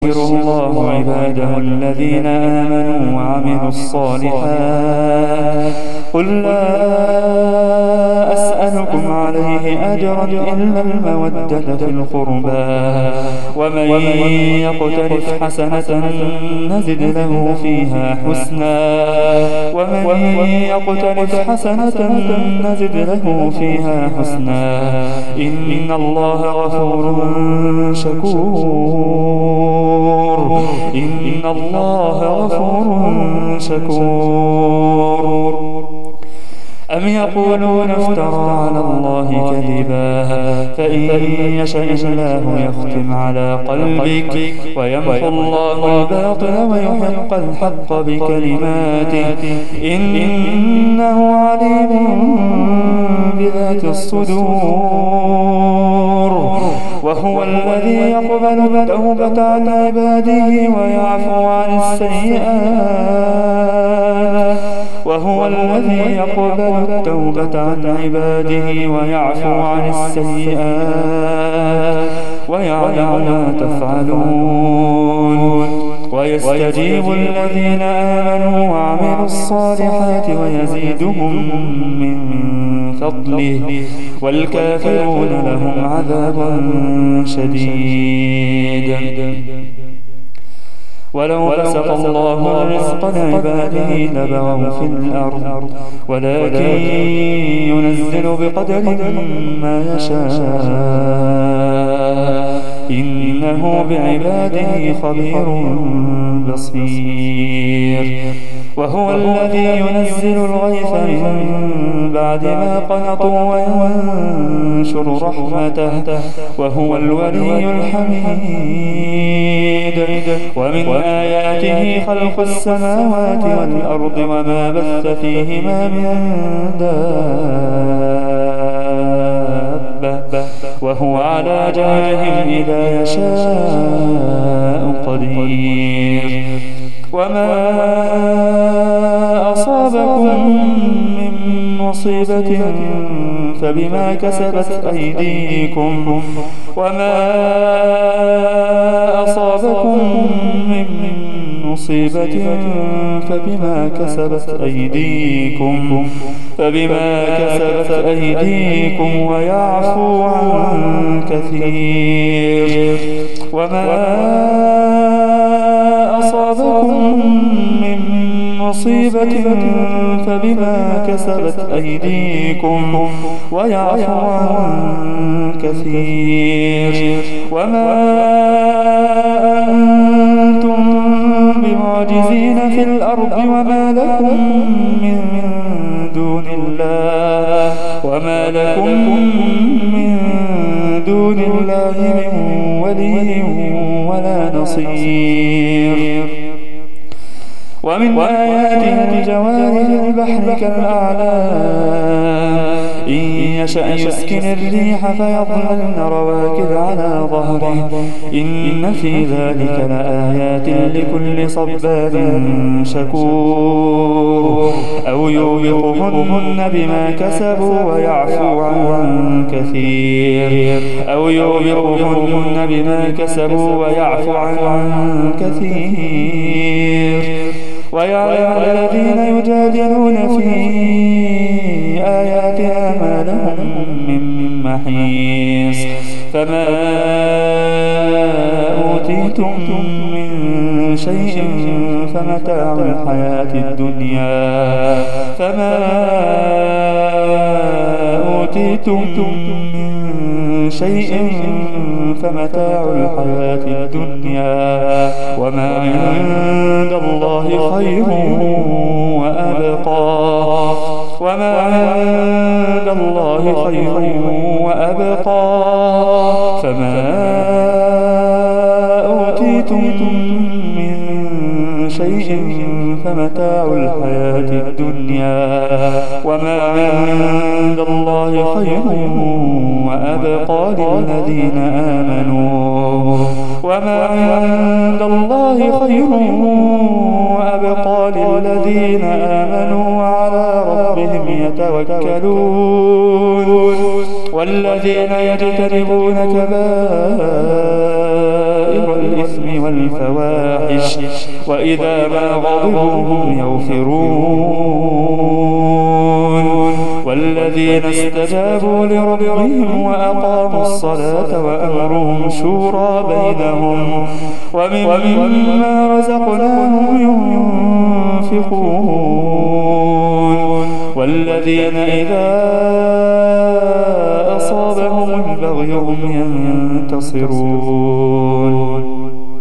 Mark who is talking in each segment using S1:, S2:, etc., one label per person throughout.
S1: الله عباده الذين آمنوا وعملوا الصالحات قل لا أسألكم عليه أجرا إلا المودة في القربى ومن يقترف حسنة نزد له فيها حسنا إن الله غفور شكور أم يقولون افترى على الله كذبا فإن يشاء الله يختم على قلبك ويمحو الله الباطل ويحق الحق بكلماته إنه عليم بذات الصدور وهو الذي يقبل التوبة عن عباده ويعفو عن السيئات ويعلم ما تفعلون ويستجيب الذين آمنوا وعملوا الصالحات ويزيدهم من فضله والكافرون لهم عذاب شديد ولو بسط الله الرزق لعباده لبغوا في الأرض ولكن ينزل بقدر ما يشاء إنه بعباده خبير بصير وهو الذي ينزل الغيث من بعد ما قنطوا وينشر رحمته وهو الولي الحميد ومن آياته خلق السماوات والأرض وما بث فيهما من دابة وهو على جمعهم إذا يشاء قدير وما أصابكم من مصيبة فبما كسبت أيديكم ويعفو عن كثير وما أصابكم من مصيبة فبما كسبت أيديكم ويعفو عن كثير وما أنتم بمعجزين في الأرض وما لكم من دون الله من ولي ولا نصير ومن آياته الجوار في البحر كالأعلام إن يشأ يسكن الريح فيظللن رواكد على ظهره إن في ذلك لآيات لكل صبار شكور أو يوبقهن بما كسبوا ويعفو عن كثير ويعلم الذين يجادلون في آياتنا ما لهم من محيص فما أوتيتم من شيء فمتاع الحياة الدنيا وما عند الله خير وأبقى فما أوتيتم من شيء فمتاع الحياة الدنيا وما عند الله خير وأبقى للذين آمنوا وعلى ربهم يتوكلون والذين يجتنبون كبائر الإثم والفواحش الفواحش وإذا ما غضبوا هم يغفرون والذين استجابوا لربهم وأقاموا الصلاة وأمرهم شورى بينهم ومما رزقناهم ينفقون والذين إذا أصابهم البغي هم ينتصرون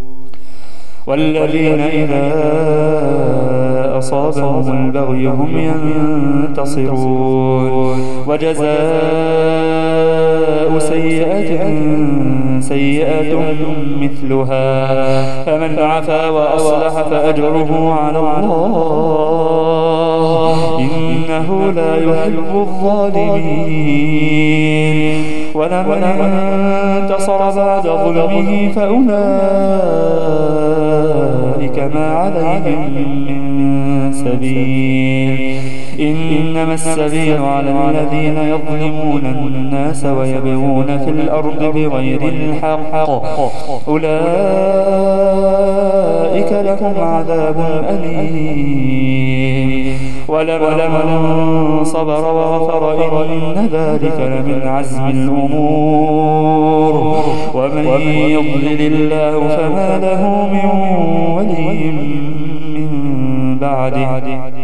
S1: والذين إذا أصابهم البغي هم ينتصرون وجزاء سيئة مثلها فمن عفا وأصلح فأجره على الله إنه لا يحب الظالمين ولمن انتصر بعد ظلمه فأولئك ما عليهم من سبيل إنما السبيل على الذين يظلمون الناس ويبغون في الأرض بغير الحق أولئك لهم عذاب أليم ولمن صبر وغفر إن ذلك لمن عزم الأمور ومن يضلل الله فما له من ولي من بعده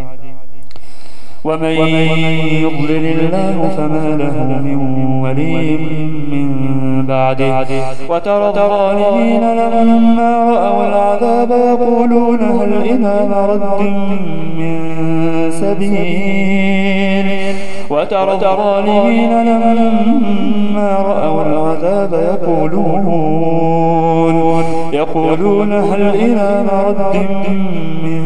S1: ومن يضلل الله فما له من ولي من بعده وترى الظالمين لما رأوا العذاب يقولون هل إلى مرد من سبيل وترى الظالمين لما رأوا العذاب يقولون هل إلى مرد من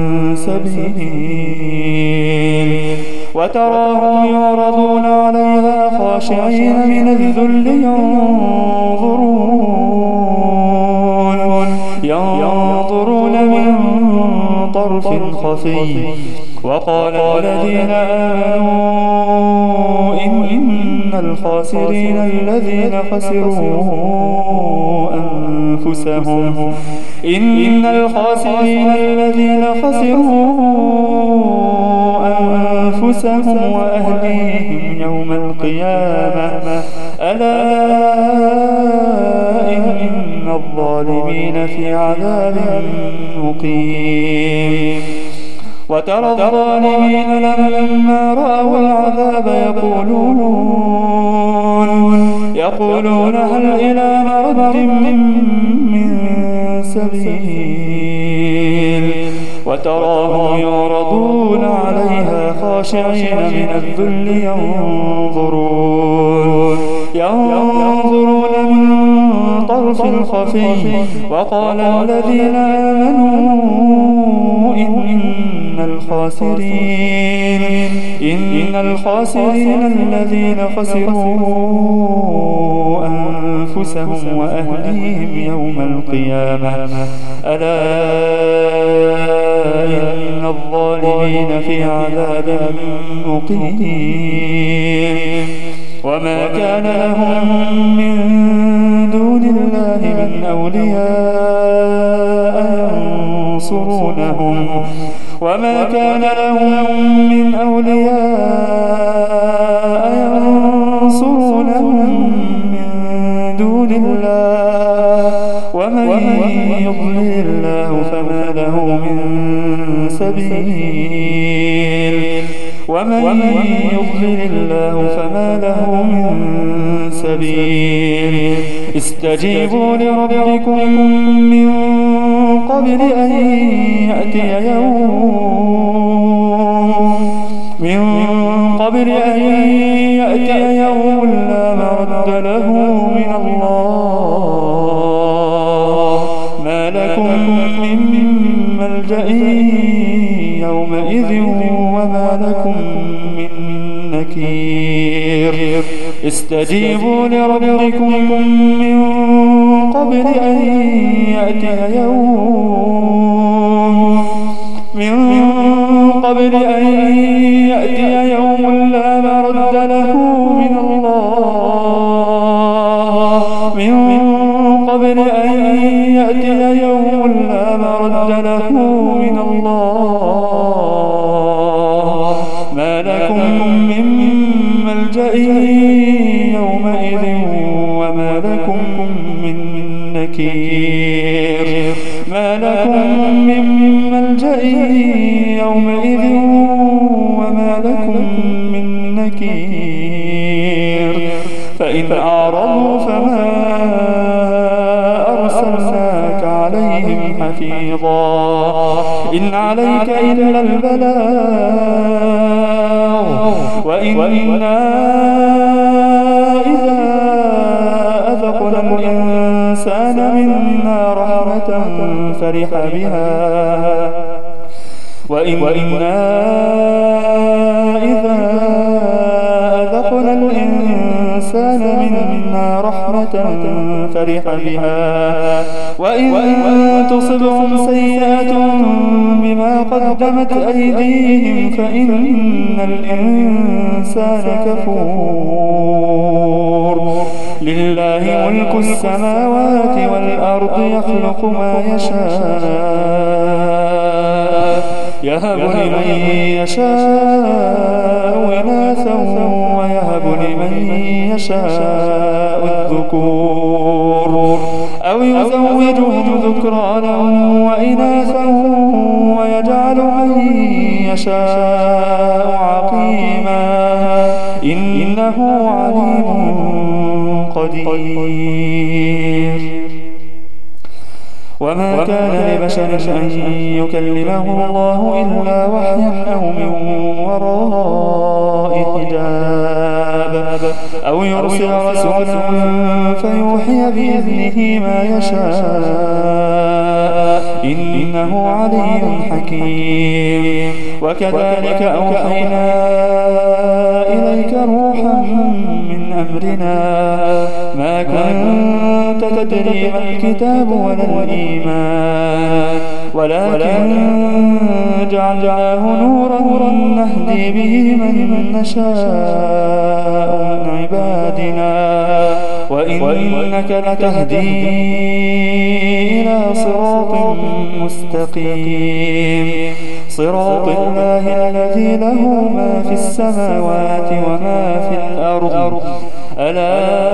S1: سبيل وتراهم يعرضون عليها خاشعين من الذل ينظرون من طرف خفي وقال الذين آمنوا إن الخاسرين الذين خسروا أنفسهم وأهليهم يوم القيامة ألا إن الظالمين في عذاب مقيم وترى الظالمين لما رأوا العذاب يقولون هل إلى مرد من سبيل وتراهم يعرضون عليها خاشعين من الذل ينظرون من طرف خفي وقال الذين آمنوا إن الخاسرين الذين خسروا أنفسهم وأهليهم يوم القيامة ألا إن الظالمين في عذاب مقيم وما كان لهم من دون الله من أولياء ينصرونهم وما كان لهم من أولياء ينصرونهم من دون الله ومن يضلل الله فما له من سبيل استجيبوا لربكم من قبل أن يأتي يوم لا مرد له من الله ما لكم من ملجأ يومئذ وما لكم من نكير استجيبوا لربكم من قبل أن يأتي يوم لا مرد له من الله من قبل أن يأتي يوم لا مرد له من الله ما لكم من ملجأ يومئذ وما لكم من نكير ما لكم من ملجأ يومئذ وما لكم من نكير فإن أعرضوا فما أرسلناك عليهم حفيظا إن عليك إلا البلاغ وإنا إذا أذقنا الإنسان منا رحمة فرح بها وإنا إذا أذقنا الإنسان منا رحمة فرح بها وإن تصبهم سيئة بما قدمت أيديهم فإن الإنسان كفور لله ملك السماوات والأرض يخلق ما يشاء يهب لمن يشاء إناثا ويهب لمن يشاء الذكور أو يزوجهم ذكرانا وإناثا ويجعل من يشاء عقيما إنه عليم قدير وما كان لبشر أن يكلمه الله إلا وحيا أو من وراء حجاب أو يرسل رسولا فيوحي بإذنه ما يشاء إنه علي حكيم وكذلك أوحينا إليك روحا من أمرنا ما كنت تدري ما الكتاب ولا الإيمان ولكن جعلناه نورا نهدي به من نشاء من عبادنا وإنك لتهدي إلى صراط مستقيم صراط الله الذي له ما في السماوات وما في الأرض ألا